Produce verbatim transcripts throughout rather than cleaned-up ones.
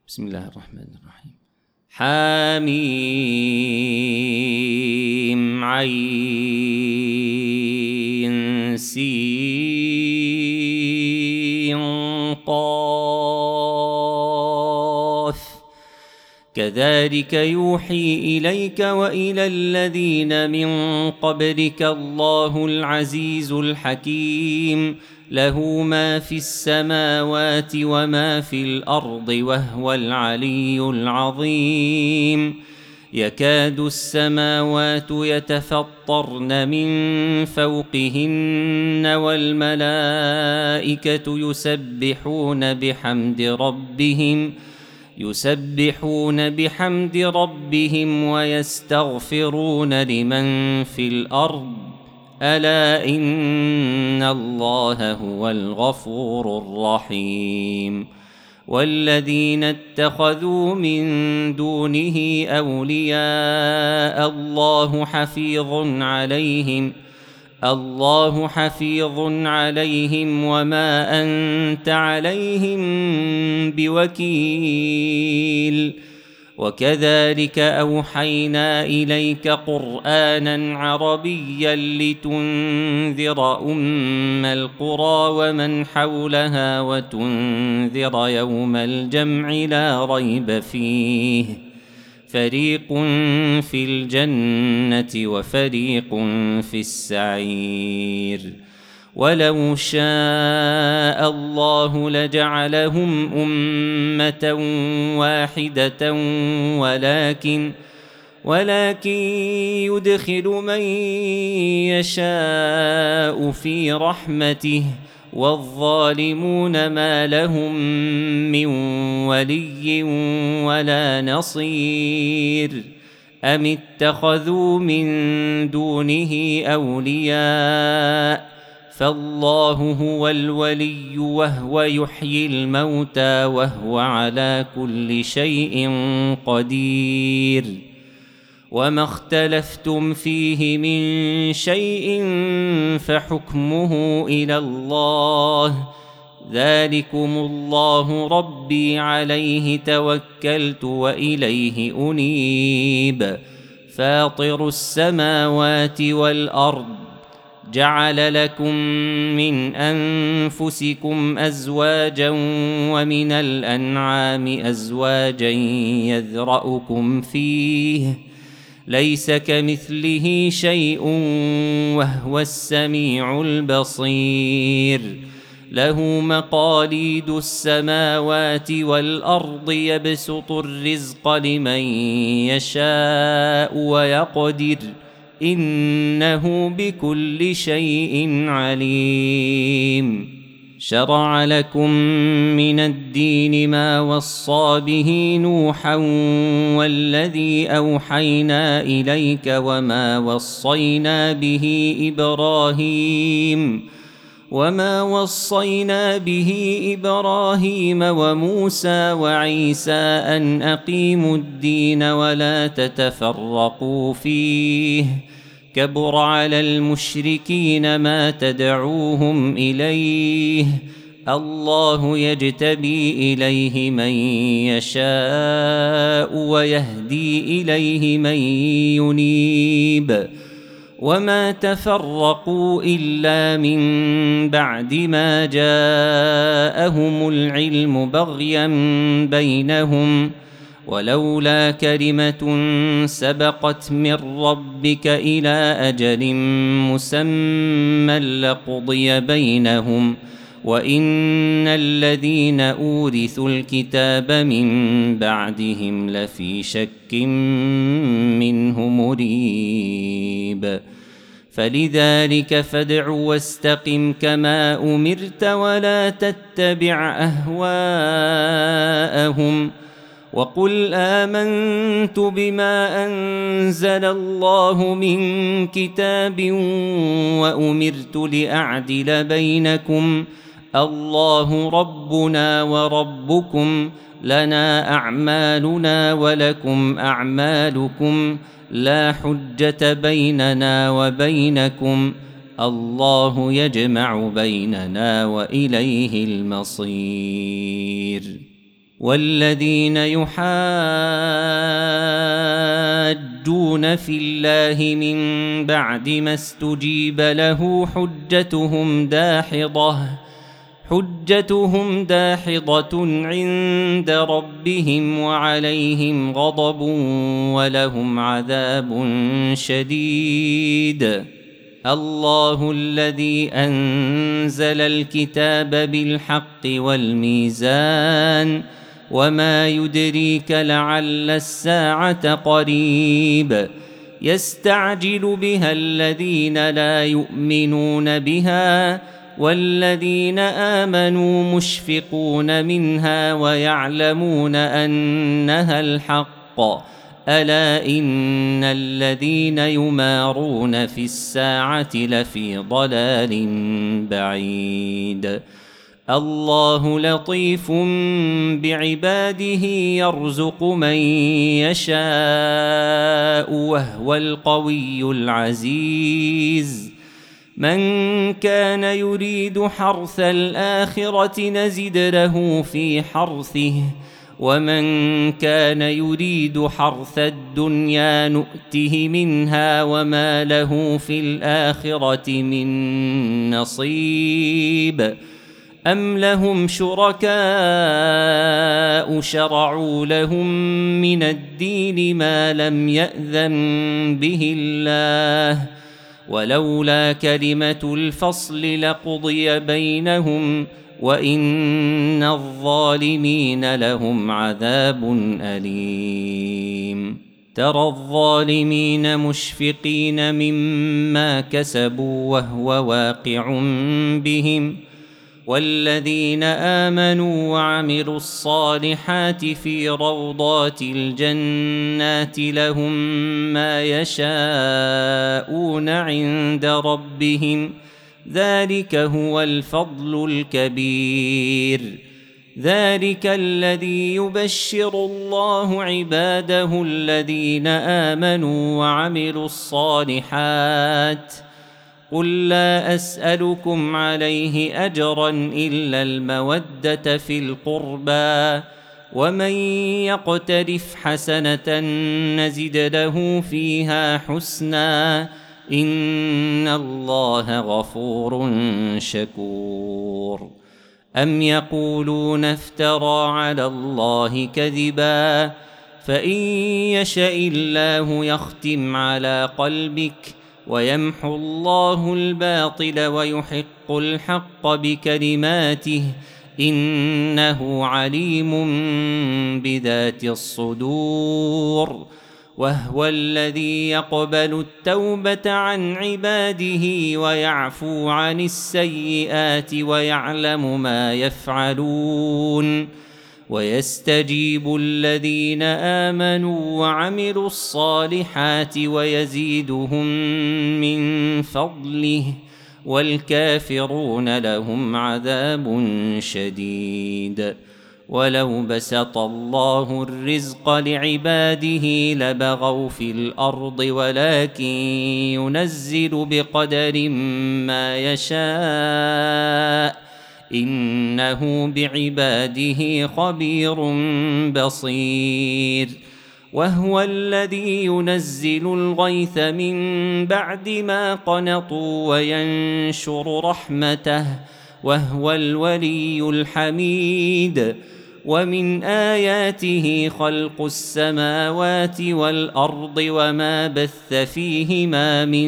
بسم الله الرحمن الرحيم. حاميم عين سين قاف كذلك يوحي إليك وإلى الذين من قبلك الله العزيز الحكيم له ما في السماوات وما في الأرض وهو العلي العظيم. يكاد السماوات يتفطرن من فوقهن والملائكة يسبحون بحمد ربهم يسبحون بحمد ربهم ويستغفرون لمن في الأرض ألا إن الله هو الغفور الرحيم. والذين اتخذوا من دونه أولياء الله حفيظ عليهم الله حفيظ عليهم وما أنت عليهم بوكيل. وكذلك أوحينا إليك قرآنا عربيا لتنذر أم القرى ومن حولها وتنذر يوم الجمع لا ريب فيه فريق في الجنة وفريق في السعير. ولو شاء الله لجعلهم أمة واحدة ولكن ولكن يدخل من يشاء في رحمته والظالمون ما لهم من ولي ولا نصير. أم اتخذوا من دونه أولياء فالله هو الولي وهو يحيي الموتى وهو على كل شيء قدير. وما اختلفتم فيه من شيء فحكمه إلى الله ذلكم الله ربي عليه توكلت وإليه أنيب. فاطر السماوات والأرض جعل لكم من أنفسكم أزواجا ومن الأنعام أزواجا يذرأكم فيه ليس كمثله شيء وهو السميع البصير. له مقاليد السماوات والأرض يبسط الرزق لمن يشاء ويقدر إنه بكل شيء عليم. شرع لكم من الدين ما وصى به نوحا والذي أوحينا إليك وما وصينا به إبراهيم وما وصينا به إبراهيم وموسى وعيسى أن أقيموا الدين ولا تتفرقوا فيه كبر على المشركين ما تدعوهم إليه الله يجتبي إليه من يشاء ويهدي إليه من ينيب. وما تفرقوا إلا من بعد ما جاءهم العلم بغيا بينهم ولولا كلمة سبقت من ربك إلى أجل مسمى لقضي بينهم وإن الذين أورثوا الكتاب من بعدهم لفي شك منه مريب. فلذلك فادع واستقم كما أمرت ولا تتبع أهواءهم وقل آمنت بما أنزل الله من كتاب وأمرت لأعدل بينكم الله ربنا وربكم لنا أعمالنا ولكم أعمالكم لا حجة بيننا وبينكم الله يجمع بيننا وإليه المصير. والذين يحاجون في الله من بعد ما استجيب له حجتهم داحضة حجتهم داحضة عند ربهم وعليهم غضب ولهم عذاب شديد. الله الذي أنزل الكتاب بالحق والميزان وما يدريك لعل الساعة قريب يستعجل بها الذين لا يؤمنون بها والذين آمنوا مشفقون منها ويعلمون أنها الحق ألا إن الذين يمارون في الساعة لفي ضلال بعيد. الله لطيف بعباده يرزق من يشاء وهو القوي العزيز. من كان يريد حرث الآخرة نزد له في حرثه ومن كان يريد حرث الدنيا نؤته منها وما له في الآخرة من نصيب. أم لهم شركاء شرعوا لهم من الدين ما لم يأذن به الله ولولا كلمة الفصل لقضي بينهم وإن الظالمين لهم عذاب أليم. ترى الظالمين مشفقين مما كسبوا وهو واقع بهم والذين آمنوا وعملوا الصالحات في روضات الجنات لهم ما يشاءون عند ربهم ذلك هو الفضل الكبير. ذلك الذي يبشر الله عباده الذين آمنوا وعملوا الصالحات. قل لا أسألكم عليه أجرا إلا المودة في القربى ومن يقترف حسنة نزد له فيها حسنا إن الله غفور شكور. أم يقولون افترى على الله كذبا فإن يشأ الله يختم على قلبك ويمحو الله الباطل ويحق الحق بكلماته إنه عليم بذات الصدور. وهو الذي يقبل التوبة عن عباده ويعفو عن السيئات ويعلم ما يفعلون ويستجيب الذين آمنوا وعملوا الصالحات ويزيدهم من فضله والكافرون لهم عذاب شديد. ولو بسط الله الرزق لعباده لبغوا في الأرض ولكن ينزل بقدر ما يشاء إنه بعباده خبير بصير. وهو الذي ينزل الغيث من بعد ما قنطوا وينشر رحمته وهو الولي الحميد. ومن آياته خلق السماوات والأرض وما بث فيهما من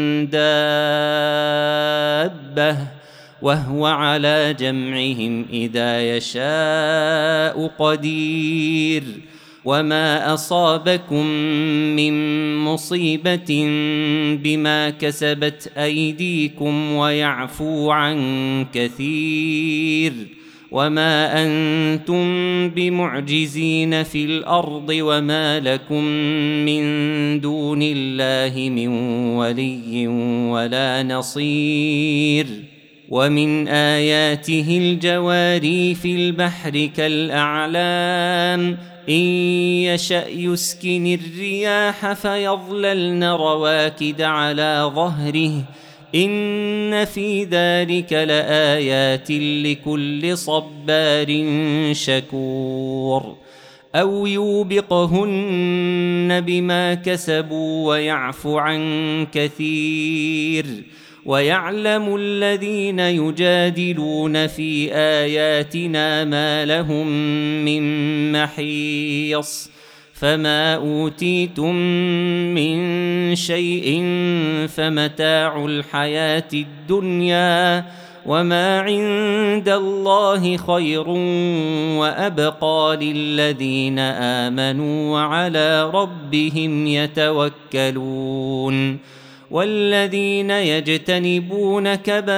دابة وهو على جمعهم إذا يشاء قدير. وما أصابكم من مصيبة بما كسبت أيديكم ويعفو عن كثير. وما أنتم بمعجزين في الأرض وما لكم من دون الله من ولي ولا نصير. ومن آياته الجواري في البحر كالأعلام إن يشأ يسكن الرياح فيظللن رواكد على ظهره إن في ذلك لآيات لكل صبار شكور أو يوبقهن بما كسبوا ويعفو عن كثير ويعلم الذين يجادلون في آياتنا ما لهم من محيص فما أوتيتم من شيء فمتاع الحياة الدنيا وما عند الله خير وأبقى للذين آمنوا وعلى ربهم يتوكلون والذين يجتنبون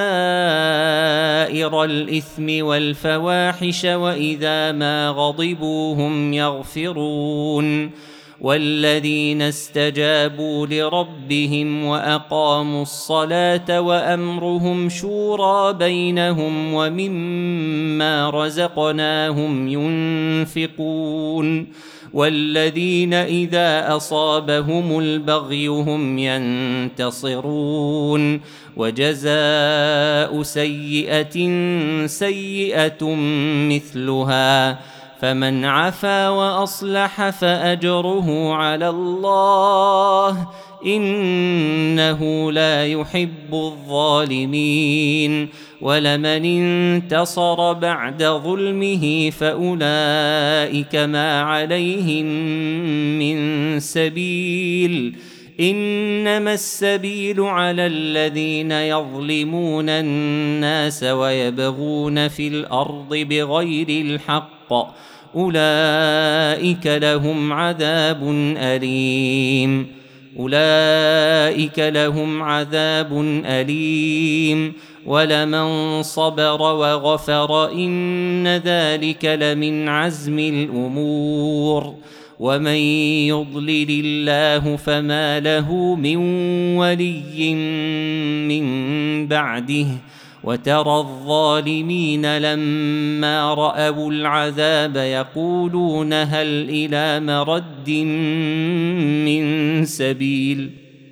كبائر الإثم والفواحش وإذا ما غضبوا هم يغفرون والذين استجابوا لربهم وأقاموا الصلاة وأمرهم شورى بينهم ومما رزقناهم ينفقون والذين إذا أصابهم البغي هم ينتصرون وجزاء سيئة سيئة مثلها فمن عفا وأصلح فأجره على الله إنه لا يحب الظالمين ولمن انتصر بعد ظلمه فأولئك ما عليهم من سبيل إنما السبيل على الذين يظلمون الناس ويبغون في الأرض بغير الحق أولئك لهم عذاب أليم أولئك لهم عذاب أليم ولمن صبر وغفر إن ذلك لمن عزم الأمور ومن يضلل الله فما له من ولي من بعده وترى الظالمين لما رأوا العذاب يقولون هل إلى مرد من سبيل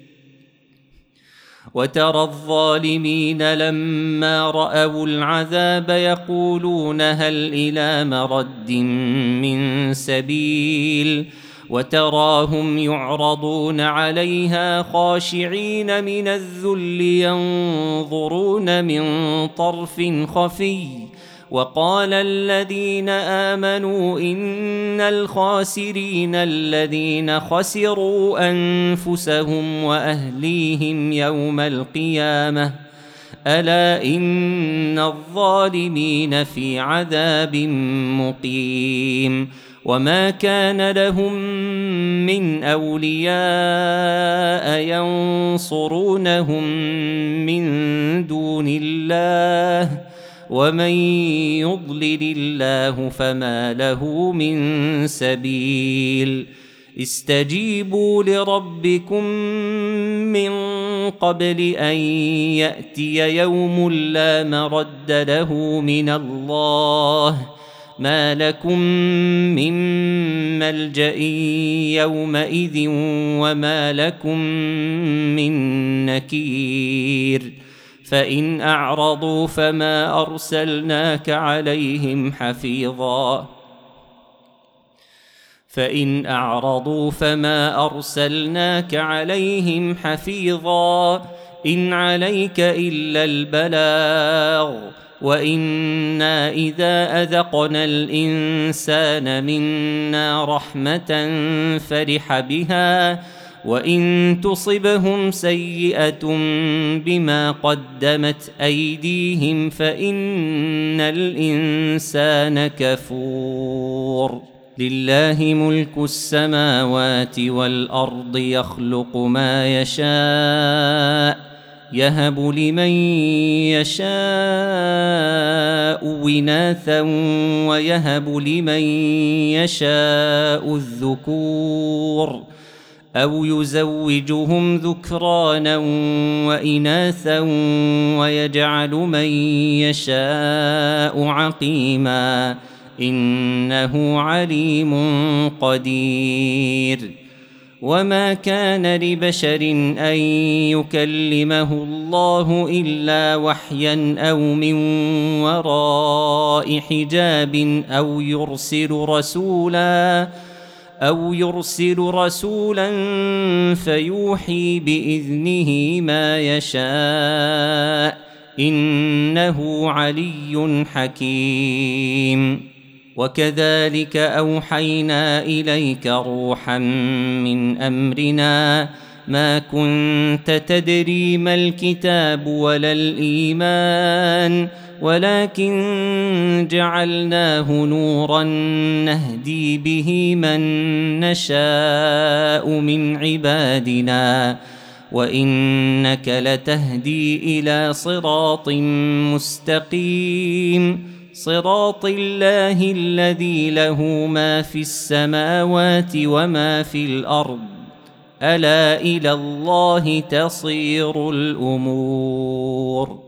وترى الظالمين لما رأوا العذاب يقولون هل إلى مرد من سبيل وتراهم يعرضون عليها خاشعين من الذل ينظرون من طرف خفي وقال الذين آمنوا إن الخاسرين الذين خسروا أنفسهم وأهليهم يوم القيامة ألا إن الظالمين في عذاب مقيم وما كان لهم من أولياء ينصرونهم من دون الله ومن يضلل الله فما له من سبيل استجيبوا لربكم من قبل أن يأتي يوم لا مرد له من الله ما لكم من ملجأ يومئذ وما لكم من نكير فإن أعرضوا فما أرسلناك عليهم حفيظا فإن أعرضوا فما أرسلناك عليهم حفيظا إن عليك إلا البلاغ وإنا إذا أذقنا الإنسان منا رحمة فرح بها وإن تصبهم سيئة بما قدمت أيديهم فإن الإنسان كفور لله ملك السماوات والأرض يخلق ما يشاء يهب لمن يشاء إناثا ويهب لمن يشاء الذكور أو يزوجهم ذكرانا وإناثا ويجعل من يشاء عقيما إنه عليم قدير وما كان لبشر أن يكلمه الله إلا وحيا أو من وراء حجاب أو يرسل رسولا أو يرسل رسولا فيوحي بإذنه ما يشاء إنه علي حكيم. وكذلك أوحينا إليك روحا من أمرنا ما كنت تدري ما الكتاب ولا الإيمان ولكن جعلناه نورا نهدي به من نشاء من عبادنا وإنك لتهدي إلى صراط مستقيم صراط الله الذي له ما في السماوات وما في الأرض ألا إلى الله تصير الأمور.